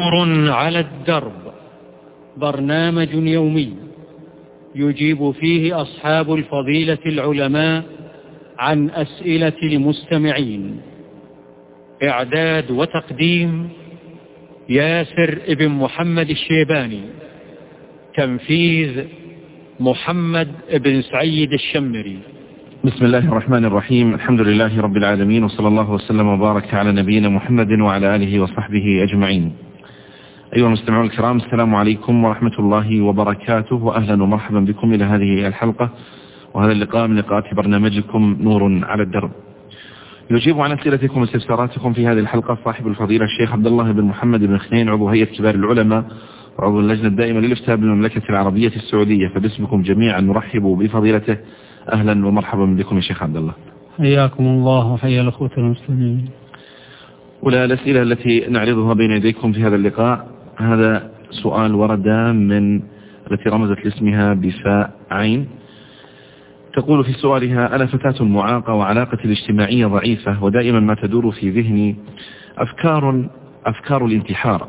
نور على الدرب، برنامج يومي يجيب فيه أصحاب الفضيلة العلماء عن أسئلة المستمعين. إعداد وتقديم ياسر ابن محمد الشيباني. تنفيذ محمد بن سعيد الشمري. بسم الله الرحمن الرحيم. الحمد لله رب العالمين، وصلى الله وسلم وبارك على نبينا محمد وعلى آله وصحبه أجمعين. أيها المستمعون الكرام، السلام عليكم ورحمة الله وبركاته، وأهلا ومرحبا بكم إلى هذه الحلقة وهذا اللقاء من لقاءات برنامجكم نور على الدرب. يجيب عن أسئلتكم واستفساراتكم في هذه الحلقة صاحب الفضيلة الشيخ عبد الله بن محمد بن خنين، عضو هيئة كبار العلماء وعضو اللجنة الدائمة للإفتاء بالمملكة العربية السعودية. فباسمكم جميعا نرحب بفضيلته. أهلا ومرحبا بكم يا شيخ عبد الله. حياكم الله وحيا الأخوة المسلمين. ولا الأسئلة التي نعرضها بين يديكم في هذا اللقاء، هذا سؤال ورد من التي رمزت لاسمها بفاء عين. تقول في سؤالها: أنا فتاة معاقة وعلاقتي الاجتماعية ضعيفة، ودائما ما تدور في ذهني أفكار الانتحار،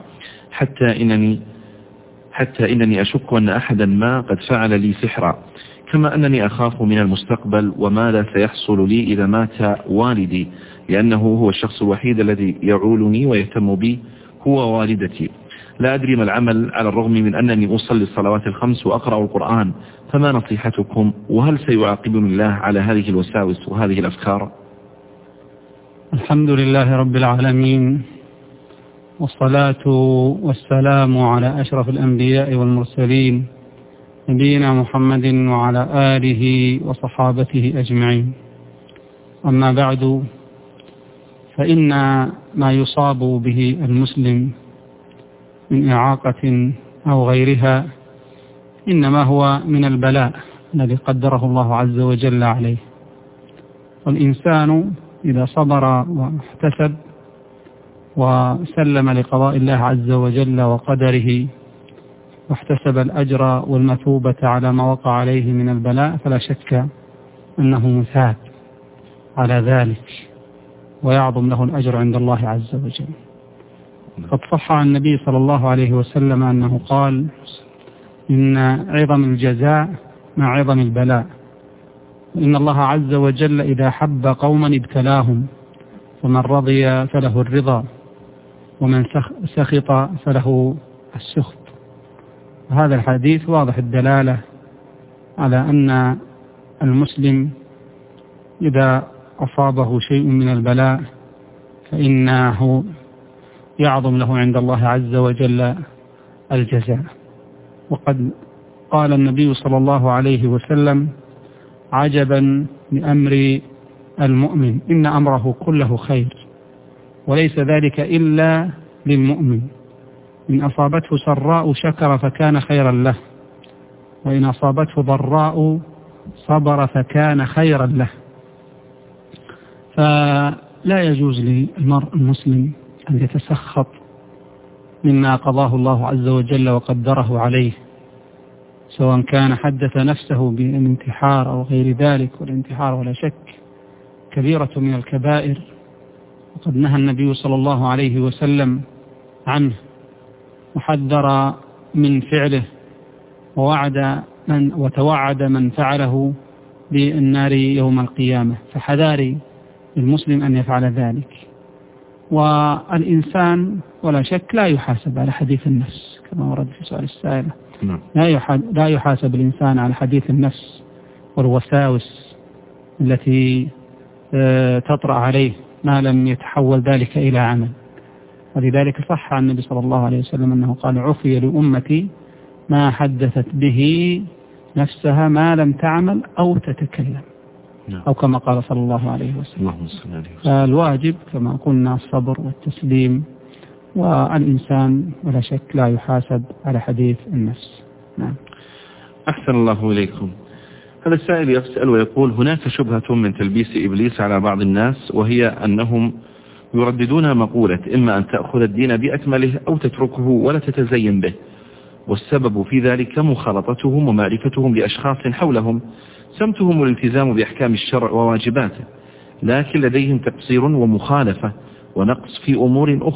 حتى إنني أشك أن أحدا ما قد فعل لي سحرا، كما أنني أخاف من المستقبل وماذا سيحصل لي إذا مات والدي، لأنه هو الشخص الوحيد الذي يعولني ويهتم بي هو والدتي. لا أدري ما العمل على الرغم من أنني أصلي الصلوات الخمس وأقرأ القرآن، فما نصيحتكم؟ وهل سيعاقبني الله على هذه الوساوس وهذه الأفكار؟ الحمد لله رب العالمين، والصلاة والسلام على أشرف الأنبياء والمرسلين، نبينا محمد وعلى آله وصحابته أجمعين. أما بعد، فإن ما يصاب به المسلم من إعاقة أو غيرها إنما هو من البلاء الذي قدره الله عز وجل عليه. والإنسان إذا صبر واحتسب وسلم لقضاء الله عز وجل وقدره واحتسب الأجر والمثوبة على ما وقع عليه من البلاء، فلا شك أنه مثاب على ذلك ويعظم له الأجر عند الله عز وجل. قد صح عن النبي صلى الله عليه وسلم أنه قال: إن عظم الجزاء مع عظم البلاء، وإن الله عز وجل إذا حب قوما ابتلاهم، فمن رضي فله الرضا، ومن سخط فله السخط. هذا الحديث واضح الدلالة على أن المسلم إذا أصابه شيء من البلاء فإنه يعظم له عند الله عز وجل الجزاء. وقد قال النبي صلى الله عليه وسلم: عجبا لأمر المؤمن، إن أمره كله خير، وليس ذلك إلا للمؤمن. إن أصابته سراء شكر فكان خيرا له، وإن أصابته ضراء صبر فكان خيرا له. فلا يجوز للمرء المسلم أن يتسخط مما قضاه الله عز وجل وقدره عليه، سواء كان حدث نفسه بالانتحار أو غير ذلك. والانتحار ولا شك كبيرة من الكبائر، وقد نهى النبي صلى الله عليه وسلم عنه وحذر من فعله، وتوعد من فعله بالنار يوم القيامة. فحذاري المسلم أن يفعل ذلك. والإنسان ولا شك لا يحاسب على حديث النفس كما ورد في سؤال السائلة. لا يحاسب الإنسان على حديث النفس والوساوس التي تطرأ عليه ما لم يتحول ذلك إلى عمل. ولذلك صح عن النبي صلى الله عليه وسلم أنه قال: عفي لأمتي ما حدثت به نفسها ما لم تعمل أو تتكلم، أو كما قال صلى الله عليه وسلم. فالواجب كما قلنا الصبر والتسليم، والإنسان ولا شك لا يحاسب على حديث النفس. نعم. أحسن الله إليكم. هذا السائل يسأل ويقول: هناك شبهة من تلبيس إبليس على بعض الناس، وهي أنهم يرددون مقولة: إما أن تأخذ الدين بأكمله أو تتركه ولا تتزين به، والسبب في ذلك مخالطتهم ومعرفتهم لأشخاص حولهم سمتهم الالتزام بأحكام الشرع وواجباته، لكن لديهم تقصير ومخالفة ونقص في أمور أخرى،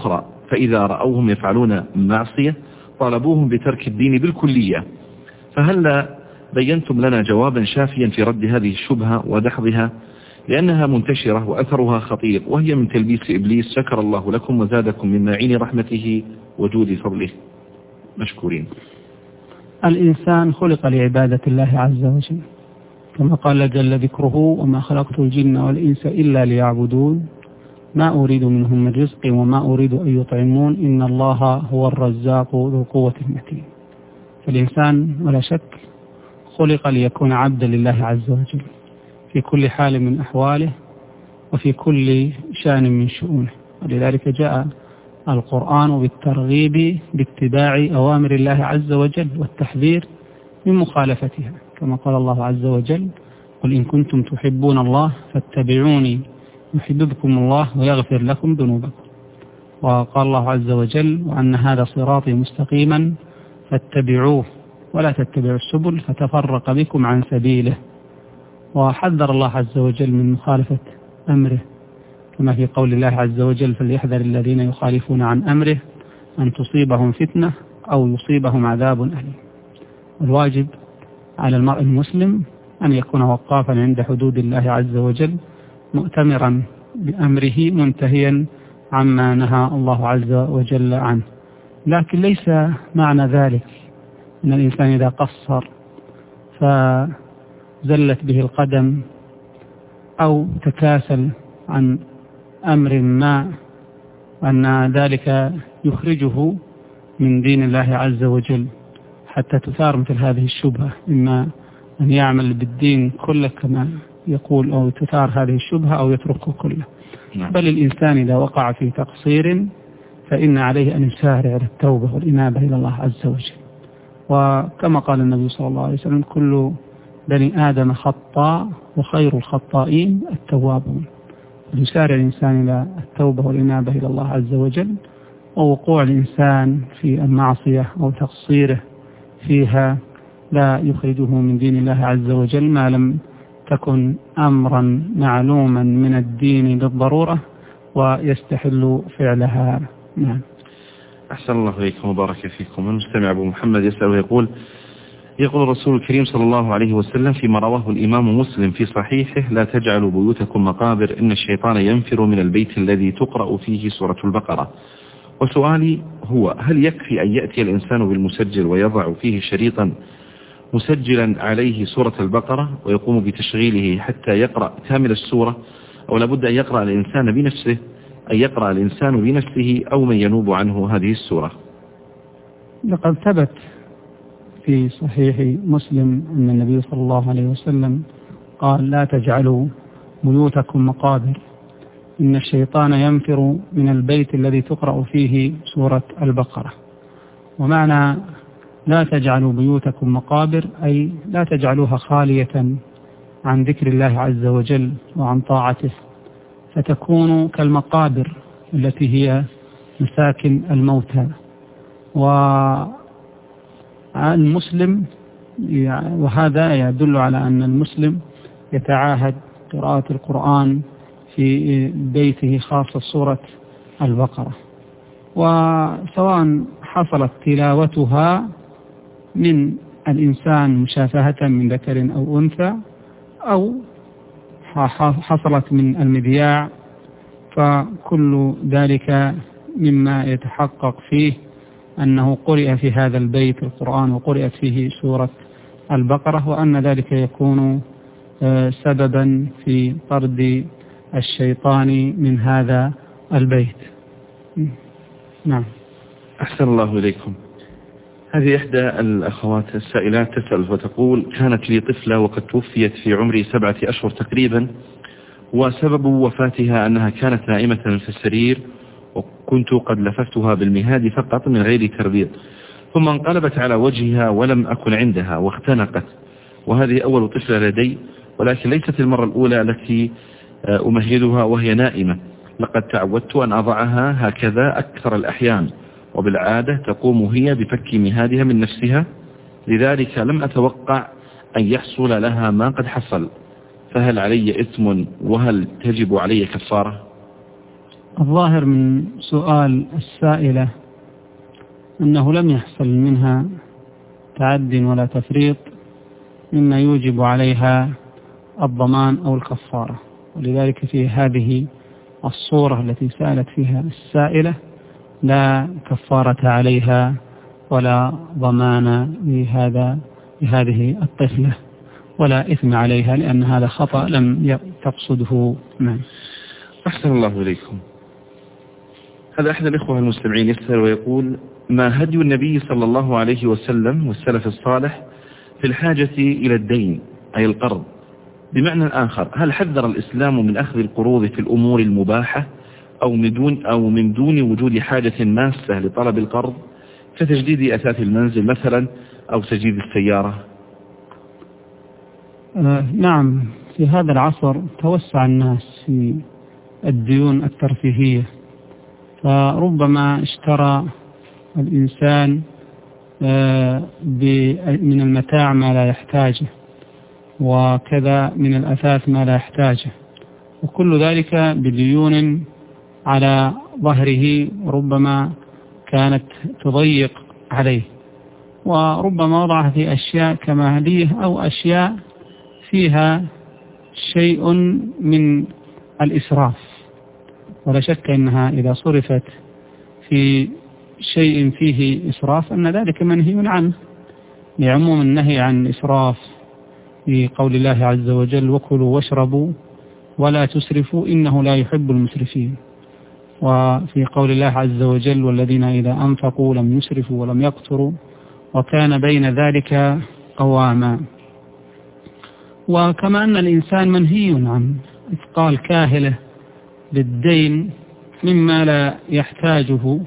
فإذا رأوهم يفعلون معصية طالبوهم بترك الدين بالكلية. فهل بينتم لنا جوابا شافيا في رد هذه الشبهة ودحضها، لأنها منتشرة وأثرها خطير، وهي من تلبيس إبليس. شكر الله لكم وزادكم من معين رحمته وجود فضله، مشكورين. الإنسان خلق لعبادة الله عز وجل، كما قال جل ذكره: وما خلقت الجن والإنس إلا ليعبدون ما أريد منهم من رزق وما أريد أن يطعمون إن الله هو الرزاق ذو القوة المتين. فالإنسان ولا شك خلق ليكون عبدا لله عز وجل في كل حال من أحواله وفي كل شأن من شؤونه، ولذلك جاء القرآن بالترغيب باتباع أوامر الله عز وجل والتحذير من مخالفتها، كما قال الله عز وجل: قل إن كنتم تحبون الله فاتبعوني يحببكم الله ويغفر لكم ذنوبكم. وقال الله عز وجل: وأن هذا صراطي مستقيما فاتبعوه ولا تتبعوا السبل فتفرق بكم عن سبيله. وحذر الله عز وجل من مخالفة أمره، كما في قول الله عز وجل: فليحذر الذين يخالفون عن أمره أن تصيبهم فتنة أو يصيبهم عذاب أليم. والواجب على المرء المسلم أن يكون وقافا عند حدود الله عز وجل، مؤتمرا بأمره منتهيا عما نهى الله عز وجل عنه. لكن ليس معنى ذلك أن الإنسان إذا قصر فزلت به القدم أو تكاسل عن أمر ما أن ذلك يخرجه من دين الله عز وجل، حتى تثار مثل هذه الشبهة، إما أن يعمل بالدين كله كما يقول أو تثار هذه الشبهة أو يتركه كله. بل الإنسان إذا وقع في تقصير فإن عليه أن يسارع للتوبة والإنابة إلى الله عز وجل. وكما قال النبي صلى الله عليه وسلم: كل بني آدم خطاء وخير الخطائين التوابون. يسارع الإنسان إلى التوبة والإنابة إلى الله عز وجل، ووقوع الإنسان في المعصية أو تقصيره فيها لا يخرجه من دين الله عز وجل ما لم تكن أمرا معلوما من الدين بالضرورة ويستحل فعلها. نعم. أحسن الله إليكم وبارك فيكم. المستمع أبو محمد يسأل ويقول: يقول الرسول الكريم صلى الله عليه وسلم فيما رواه الإمام مسلم في صحيحه: لا تجعلوا بيوتكم مقابر إن الشيطان ينفر من البيت الذي تقرأ فيه سورة البقرة. وسؤالي هو: هل يكفي أن يأتي الإنسان بالمسجل ويضع فيه شريطا مسجلا عليه سورة البقرة ويقوم بتشغيله حتى يقرأ كامل السورة، أو لابد أن يقرأ الإنسان بنفسه، أن يقرأ الإنسان بنفسه أو من ينوب عنه هذه السورة؟ لقد ثبت في صحيح مسلم أن النبي صلى الله عليه وسلم قال: لا تجعلوا بيوتكم مقابر إن الشيطان ينفر من البيت الذي تقرأ فيه سورة البقرة. ومعنى لا تجعلوا بيوتكم مقابر أي لا تجعلوها خالية عن ذكر الله عز وجل وعن طاعته، فتكون كالمقابر التي هي مساكن الموتى. والمسلم، وهذا يدل على أن المسلم يتعاهد قراءة القرآن في بيته خاصة سورة البقرة، وسواء حصلت تلاوتها من الإنسان مشافهة من ذكر أو أنثى أو حصلت من المذياع، فكل ذلك مما يتحقق فيه أنه قرئ في هذا البيت القرآن وقرئت فيه سورة البقرة، وأن ذلك يكون سببا في طرد الشيطان من هذا البيت. نعم. أحسن الله إليكم. هذه إحدى الأخوات السائلات تسأل وتقول: كانت لي طفلة وقد توفيت في عمري 7 أشهر تقريبا، وسبب وفاتها أنها كانت نائمة في السرير وكنت قد لففتها بالمهاد فقط من غير تربيط، ثم انقلبت على وجهها ولم أكن عندها واختنقت، وهذه أول طفلة لدي، ولكن ليست المرة الأولى التي أمهدها وهي نائمة. لقد تعودت أن أضعها هكذا أكثر الأحيان، وبالعادة تقوم هي بفك مهادها من نفسها، لذلك لم أتوقع أن يحصل لها ما قد حصل، فهل علي إثم وهل تجب علي كفارة؟ الظاهر من سؤال السائلة أنه لم يحصل منها تعد ولا تفريط مما يوجب عليها الضمان أو الكفارة، ولذلك في هذه الصورة التي سألت فيها السائلة لا كفارة عليها ولا ضمان لهذه الطفلة ولا إثم عليها، لأن هذا خطأ لم تقصده. نعم. أحسن الله إليكم. هذا أحد الإخوة المستمعين يسأل ويقول: ما هدي النبي صلى الله عليه وسلم والسلف الصالح في الحاجة إلى الدين أي القرض؟ بمعنى آخر، هل حذر الإسلام من أخذ القروض في الأمور المباحة أو من دون وجود حاجة ماسة لطلب القرض كتجديد أثاث المنزل مثلا أو تجديد السيارة؟ نعم، في هذا العصر توسع الناس في الديون الترفيهية، فربما اشترى الإنسان من المتاع ما لا يحتاجه، وكذا من الأثاث ما لا يحتاجه، وكل ذلك بديون على ظهره ربما كانت تضيق عليه، وربما وضعها في أشياء كمالية أو أشياء فيها شيء من الإسراف، ولا شك أنها إذا صرفت في شيء فيه إسراف أن ذلك منهي عنه، لعموم النهي عن الإسراف في قول الله عز وجل: وكلوا واشربوا ولا تسرفوا إنه لا يحب المسرفين، وفي قول الله عز وجل: والذين إذا أنفقوا لم يسرفوا ولم يقتروا وكان بين ذلك قواما. وكما أن الإنسان منهي عن إثقال كاهله بالدين مما لا يحتاجه،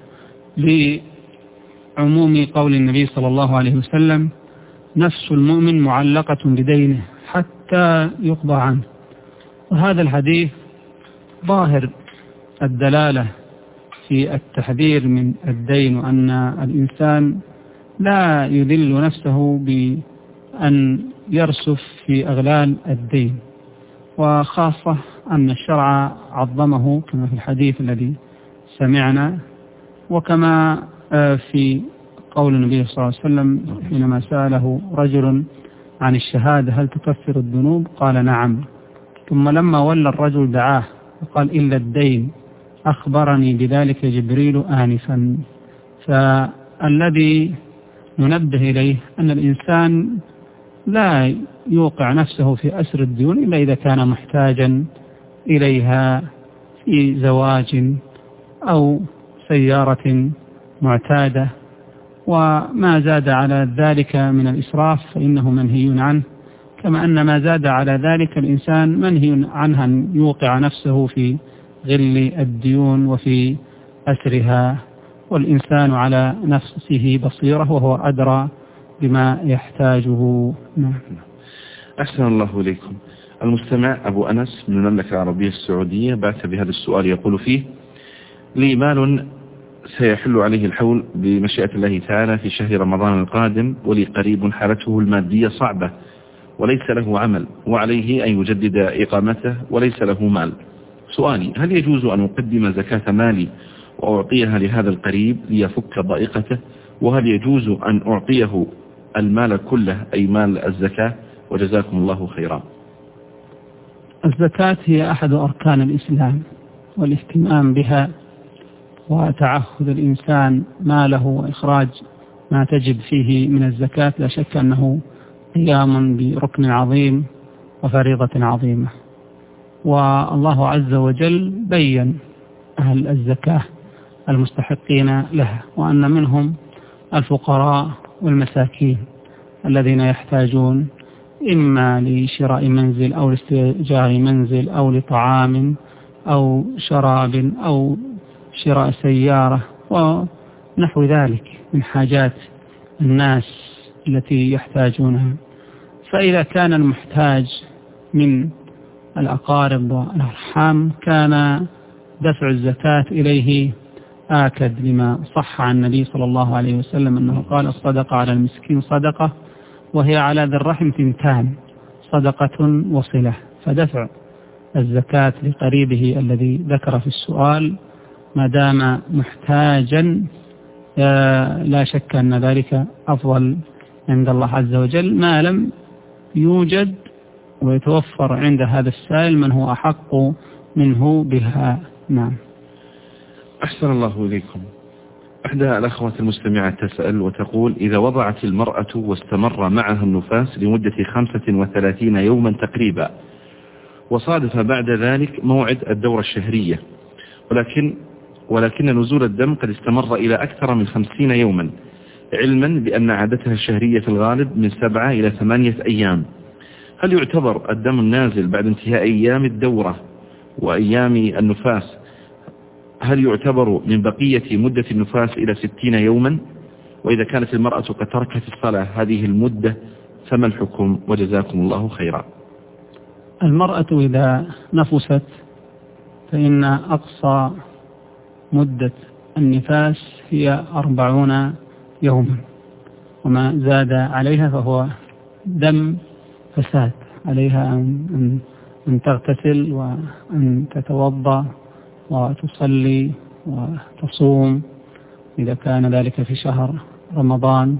لعموم قول النبي صلى الله عليه وسلم: نفس المؤمن معلقة بدينه حتى يقضى عنه. وهذا الحديث ظاهر الدلالة في التحذير من الدين، وأن الإنسان لا يذل نفسه بأن يرسف في أغلال الدين، وخاصة أن الشرع عظمه كما في الحديث الذي سمعنا، وكما في قول النبي صلى الله عليه وسلم حينما سأله رجل عن الشهادة: هل تكفر الذنوب؟ قال: نعم. ثم لما ولى الرجل دعاه وقال: إلا الدين، أخبرني بذلك جبريل آنفا. فالذي ننبه إليه أن الإنسان لا يوقع نفسه في أسر الديون إلا إذا كان محتاجا إليها في زواج أو سيارة معتادة، وما زاد على ذلك من الإسراف فإنه منهي عنه، كما أن ما زاد على ذلك الإنسان منهي عنه أن يوقع نفسه في غل الديون وفي أسرها، والإنسان على نفسه بصيرة وهو أدرى بما يحتاجه. أحسن الله إليكم. المستمع أبو أنس من المملكة العربية السعودية بعث بهذا السؤال يقول فيه: لي مال سيحل عليه الحول بمشيئة الله تعالى في شهر رمضان القادم، ولي قريب حالته المادية صعبة وليس له عمل، وعليه أن يجدد إقامته وليس له مال. سؤالي: هل يجوز أن أقدم زكاة مالي وأعطيها لهذا القريب ليفك ضائقته؟ وهل يجوز أن أعطيه المال كله أي مال الزكاة؟ وجزاكم الله خيرا. الزكاة هي أحد أركان الإسلام، والاهتمام بها وتعهد الإنسان ماله وإخراج ما تجب فيه من الزكاة لا شك أنه قيام بركن عظيم وفريضة عظيمة. والله عز وجل بين أهل الزكاة المستحقين لها، وأن منهم الفقراء والمساكين الذين يحتاجون إما لشراء منزل أو لاستئجار منزل أو لطعام أو شراب أو شراء سيارة ونحو ذلك من حاجات الناس التي يحتاجونها. فإذا كان المحتاج من الأقارب والأرحام كان دفع الزكاة إليه آكد، لما صح عن النبي صلى الله عليه وسلم أنه قال: الصدقة على المسكين صدقة وهي على ذي الرحم ثنتان، صدقة وصلة. فدفع الزكاة لقريبه الذي ذكر في السؤال ما دام محتاجا لا شك أن ذلك أفضل عند الله عز وجل، ما لم يوجد ويتوفر عند هذا السائل من هو أحق منه بها. نعم. أحسن الله إليكم. إحدى الأخوات المستمعات تسأل وتقول: إذا وضعت المرأة واستمر معها النفاس لمدة 35 يوما تقريبا، وصادف بعد ذلك موعد الدورة الشهرية، ولكن نزول الدم قد استمر إلى أكثر من 50 يوما، علما بأن عادتها الشهرية في الغالب من 7 إلى 8 أيام، هل يعتبر الدم النازل بعد انتهاء أيام الدورة وأيام النفاس هل يعتبر من بقية مدة النفاس إلى 60 يوما؟ وإذا كانت المرأة قد تركت الصلاة هذه المدة فما الحكم؟ وجزاكم الله خيرا. المرأة إذا نفست فإن أقصى مدة النفاس هي 40 يوما، وما زاد عليها فهو دم فساد، عليها أن تغتسل وأن تتوضأ وتصلي وتصوم إذا كان ذلك في شهر رمضان.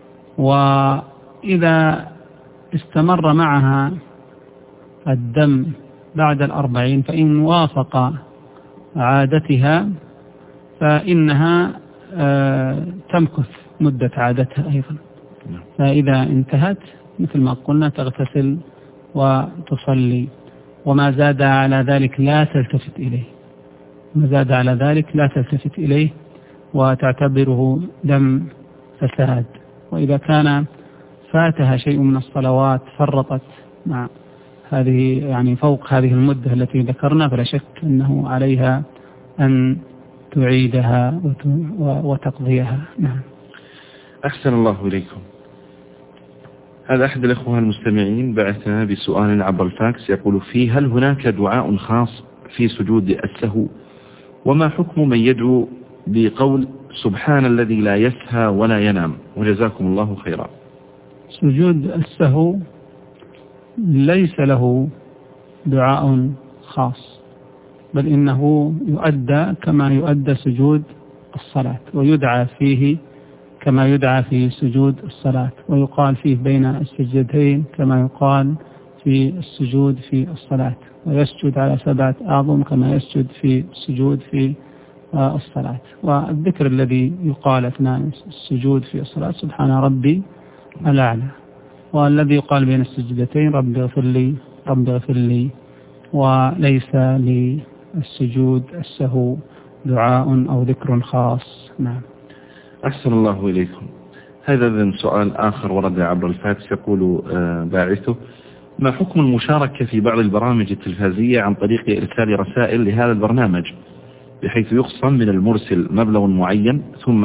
وإذا استمر معها الدم بعد 40 فإن وافق عادتها فإنها تمكث مدة عادتها أيضا، فإذا انتهت مثل ما قلنا تغتسل وتصلي، وما زاد على ذلك لا تلتفت إليه، ما زاد على ذلك لا تلتفت إليه وتعتبره دم فساد. وإذا كان فاتها شيء من الصلوات فرطت مع هذه يعني فوق هذه المدة التي ذكرنا فلا شك أنه عليها أن تعيدها وتقضيها. نعم. أحسن الله إليكم. هذا أحد الأخوة المستمعين بعثنا بسؤال عبر الفاكس يقول فيه: هل هناك دعاء خاص في سجود السهو؟ وما حكم من يدعو بقول سبحان الذي لا يسهى ولا ينام؟ وجزاكم الله خيرا. سجود السهو ليس له دعاء خاص، بل إنه يؤدى كما يؤدى سجود الصلاة، ويدعى فيه كما يدعى في سجود الصلاة، ويقال فيه بين السجدتين كما يقال في السجود في الصلاة، ويسجد على 7 أعظم كما يسجد في السجود في الصلاة. والذكر الذي يقال أثناء السجود في الصلاة سبحان ربي الأعلى، والذي يقال بين السجدتين ربي اغفر لي ربي اغفر لي. وليس للسجود السهو دعاء أو ذكر خاص. نعم. أحسن الله إليكم. هذا سؤال آخر ورد عبر الفاكس يقول باعثه: ما حكم المشاركة في بعض البرامج التلفزية عن طريق إرسال رسائل لهذا البرنامج بحيث يخصم من المرسل مبلغ معين ثم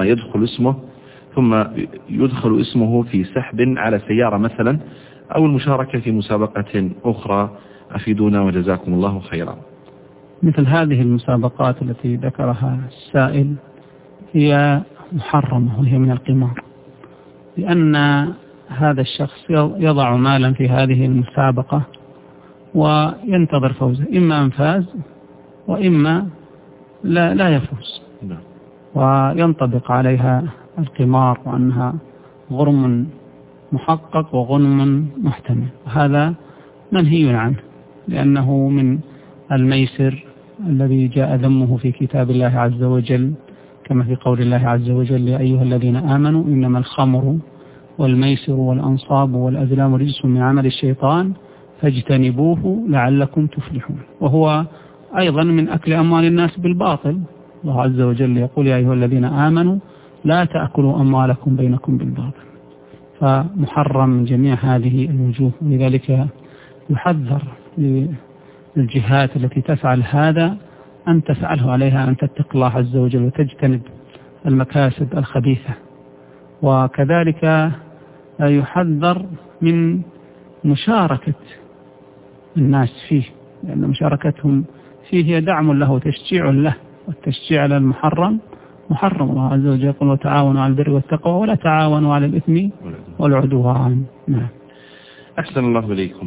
يدخل اسمه في سحب على سيارة مثلا، أو المشاركة في مسابقة أخرى؟ أفيدونا وجزاكم الله خيرا. مثل هذه المسابقات التي ذكرها السائل هي محرمة وهي من القمار، لأن هذا الشخص يضع مالا في هذه المسابقة وينتظر فوزه، إما أن فاز وإما لا يفوز، وينطبق عليها القمار وأنها غرم محقق وغنم محتمل. هذا منهي عنه لأنه من الميسر الذي جاء ذمه في كتاب الله عز وجل، كما في قول الله عز وجل: يا أيها الذين آمنوا إنما الخمر والميسر والأنصاب والأزلام رجس من عمل الشيطان فاجتنبوه لعلكم تفلحون. وهو أيضا من أكل أموال الناس بالباطل. الله عز وجل يقول: يا أيها الذين آمنوا لا تأكلوا أموالكم بينكم بالباطل. فمحرم من جميع هذه الوجوه، ولذلك يحذر للجهات التي تفعل هذا أن تفعله عليها أن تتقي الله عز وجل وتجتنب المكاسب الخبيثة. وكذلك يحذر من مشاركة الناس فيه، لأن مشاركتهم فيه هي دعم له وتشجيع له، والتشجيع على المحرم محرم. الله عز وجل يقول: وتعاونوا على البر والتقوى ولا تعاونوا على الإثم والعدوان. نعم. أحسن الله إليكم.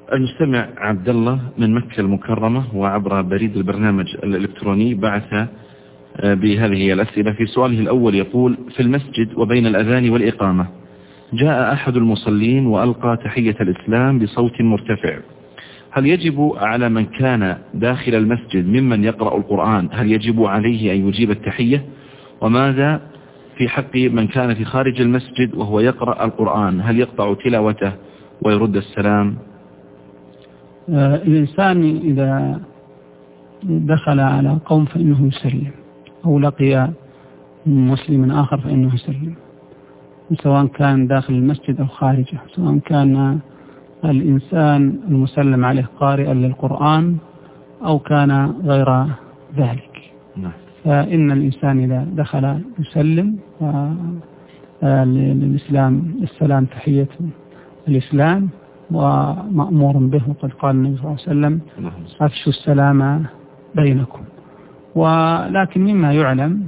المستمع عبد الله من مكة المكرمة وعبر بريد البرنامج الإلكتروني بعث بهذه الأسئلة. في سؤاله الأول يقول: في المسجد وبين الأذان والإقامة جاء أحد المصلين وألقى تحية الإسلام بصوت مرتفع، هل يجب على من كان داخل المسجد ممن يقرأ القرآن هل يجب عليه أن يجيب التحية؟ وماذا في حق من كان في خارج المسجد وهو يقرأ القرآن، هل يقطع تلاوته ويرد السلام؟ الإنسان إذا دخل على قوم فإنه يسلم، أو لقي مسلم آخر فإنه يسلم، سواء كان داخل المسجد أو خارجه، سواء كان الإنسان المسلم عليه قارئا للقرآن أو كان غير ذلك. فإن الإنسان إذا دخل يسلم، السلام تحية الإسلام ومأمور به، وقد قال النبي صلى الله عليه وسلم: أفشوا السلام بينكم. ولكن مما يعلم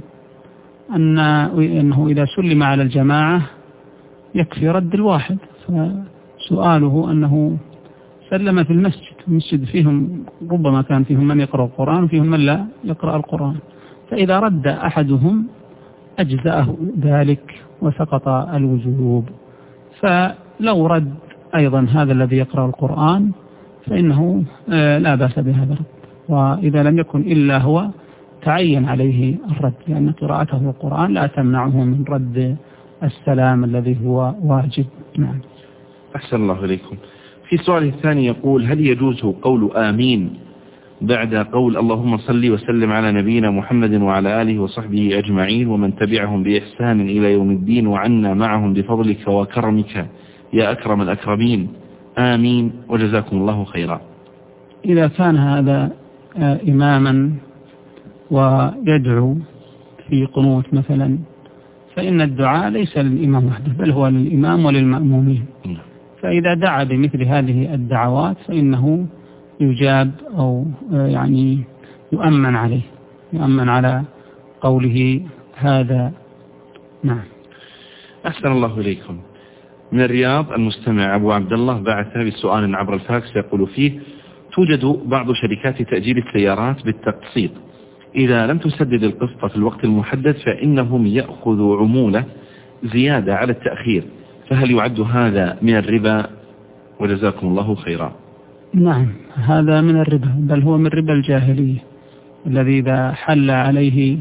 أنه إذا سلم على الجماعة يكفي رد الواحد، فسؤاله أنه سلم في المسجد فيهم ربما كان فيهم من يقرأ القرآن وفيهم من لا يقرأ القرآن، فإذا رد أحدهم أجزأه ذلك وسقط الوجوب. فلو رد أيضا هذا الذي يقرأ القرآن فإنه لا بأس بهذا الرد، وإذا لم يكن إلا هو تعين عليه الرد، لأن قراءته القرآن لا تمنعه من رد السلام الذي هو واجب. نعم. أحسن الله إليكم. في سؤال الثاني يقول: هل يجوز قول آمين بعد قول اللهم صل وسلم على نبينا محمد وعلى آله وصحبه أجمعين ومن تبعهم بإحسان إلى يوم الدين وعنا معهم بفضلك وكرمك يا أكرم الأكرمين آمين وجزاكم الله خيرا؟ إذا كان هذا إماما ويدعو في قنوت مثلا، فإن الدعاء ليس للإمام وحده بل هو للإمام وللمأمومين، فإذا دعا بمثل هذه الدعوات فإنه يجاب أو يعني يؤمن عليه، يؤمن على قوله هذا. نعم. أحسن الله إليكم. من الرياض المستمع أبو عبد الله بعث بسؤال عبر الفاكس يقول فيه: توجد بعض شركات تأجير السيارات بالتقسيط، إذا لم تسدد القسط في الوقت المحدد فإنهم يأخذوا عمولة زيادة على التأخير، فهل يعد هذا من الربا؟ وجزاكم الله خيرا. نعم، هذا من الربا، بل هو من ربا الجاهلية، الذي إذا حل عليه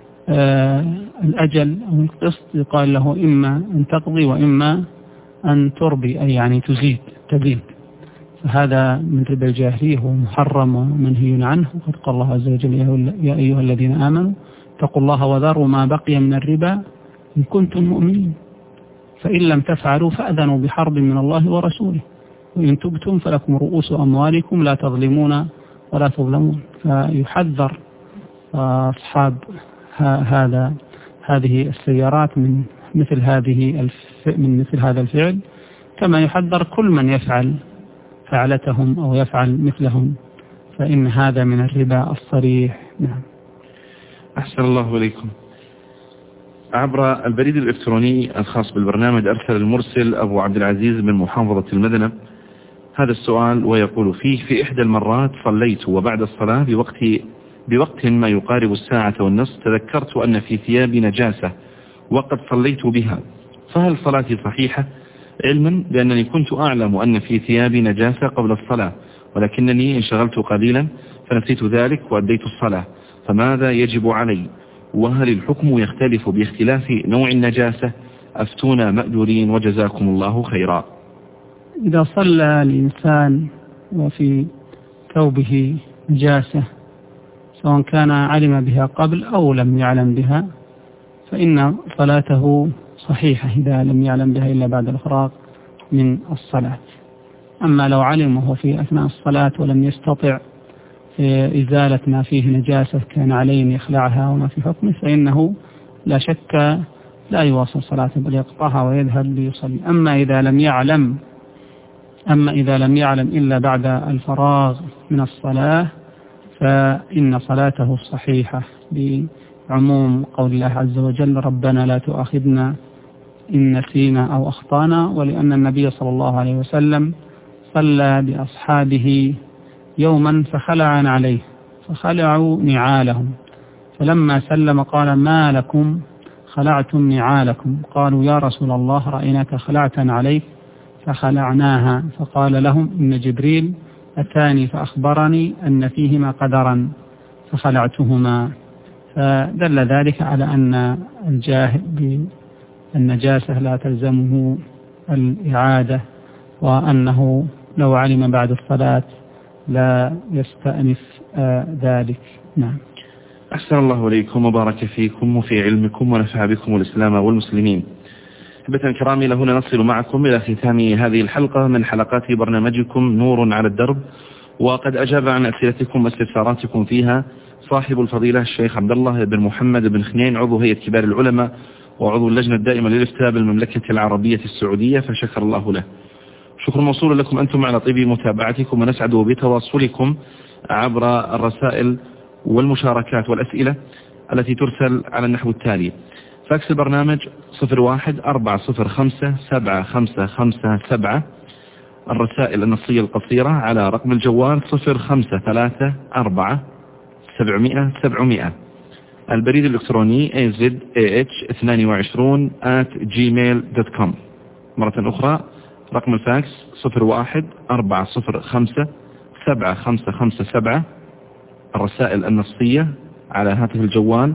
الأجل أو القسط يقال له إما أن تقضي وإما أن تربي، أي يعني تزيد. فهذا من ربا الجاهلية، هو محرم ومنهي عنه، وقد قال الله عز وجل: يا أيها الذين آمنوا اتقوا الله وذروا ما بقي من الربا إن كنتم مؤمنين، فإن لم تفعلوا فأذنوا بحرب من الله ورسوله، وإن تبتم فلكم رؤوس أموالكم لا تظلمون ولا تظلمون. فيحذر أصحاب هذه السيارات من مثل هذا الفعل، كما يحذر كل من يفعل فعلتهم أو يفعل مثلهم، فإن هذا من الربا الصريح. نعم. أحسن الله إليكم. عبر البريد الإلكتروني الخاص بالبرنامج أرسل المرسل أبو عبد العزيز من محافظة المدنة هذا السؤال ويقول فيه: في إحدى المرات صليت وبعد الصلاة بوقت ما يقارب 1:30 تذكرت أن في ثيابي نجاسة وقد صليت بها، فهل صلاتي صحيحة؟ علما بأنني كنت أعلم أن في ثيابي نجاسة قبل الصلاة، ولكنني انشغلت قليلا فنسيت ذلك وأديت الصلاة، فماذا يجب علي؟ وهل الحكم يختلف باختلاف نوع النجاسة؟ أفتونا مأجورين وجزاكم الله خيرا. إذا صلى الإنسان وفي ثوبه نجاسة، سواء كان علم بها قبل أو لم يعلم بها، فإن صلاته صحيحة إذا لم يعلم بها إلا بعد الفراغ من الصلاة. أما لو علم وهو في أثناء الصلاة ولم يستطع إزالة ما فيه نجاسة كان عليه أن يخلعها وما في حكمه، فإنه لا شك لا يواصل صلاته بل يقطعها ويذهب ليصلي. أما إذا لم يعلم إلا بعد الفراغ من الصلاة فإن صلاته صحيحة بعموم قول الله عز وجل: ربنا لا تؤاخذنا إن نسينا أو أخطأنا، ولأن النبي صلى الله عليه وسلم صلى بأصحابه يوما فخلعوا نعالهم، فلما سلم قال: ما لكم خلعتم نعالكم؟ قالوا: يا رسول الله رأيناك خلعت عليك فخلعناها. فقال لهم: إن جبريل أتاني فأخبرني أن فيهما قدرا فخلعتهما. فدل ذلك على أن الجاهل بالنجاسة لا تلزمه الإعادة، وأنه لو علم بعد الصلاة لا يستأنف ذلك. نعم. أحسن الله إليكم وبارك فيكم وفي علمكم ونفع بكم الإسلام والمسلمين. أحبتنا الكرام، هنا نصل معكم إلى ختام هذه الحلقة من حلقات برنامجكم نور على الدرب، وقد أجاب عن أسئلتكم واستفساراتكم فيها صاحب الفضيلة الشيخ عبد الله بن محمد بن خنين، عضو هيئة كبار العلماء وعضو اللجنة الدائمة للإفتاء بالمملكة العربية السعودية، فشكر الله له. شكر موصول لكم أنتم على طيب متابعتكم، ونسعد بتواصلكم عبر الرسائل والمشاركات والأسئلة التي ترسل على النحو التالي: فاكس البرنامج 01-405-7557، الرسائل النصية القصيرة على رقم الجوال 0534-700-700، البريد الإلكتروني azah22@gmail.com. مرة أخرى رقم الفاكس 01-405-7557، الرسائل النصية على هاتف الجوال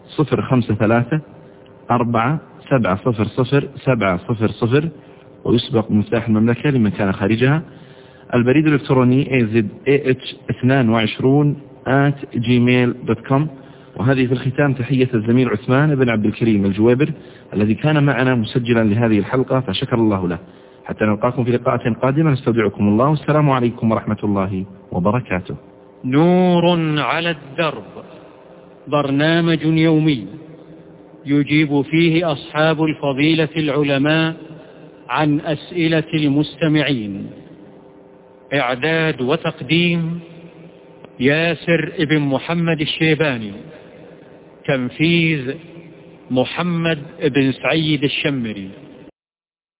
0534-700-700، ويسبق مفتاح المملكة لمن كان خارجها. البريد الإلكتروني azah22@gmail.com. وهذه في الختام تحية الزميل عثمان بن عبد الكريم الجويبر الذي كان معنا مسجلا لهذه الحلقة، فشكر الله له. حتى نلقاكم في لقاءات قادمة، نستودعكم الله، والسلام عليكم ورحمة الله وبركاته. نور على الدرب، برنامج يومي يجيب فيه أصحاب الفضيلة العلماء عن أسئلة المستمعين. إعداد وتقديم ياسر ابن محمد الشيباني. تنفيذ محمد بن سعيد الشمري.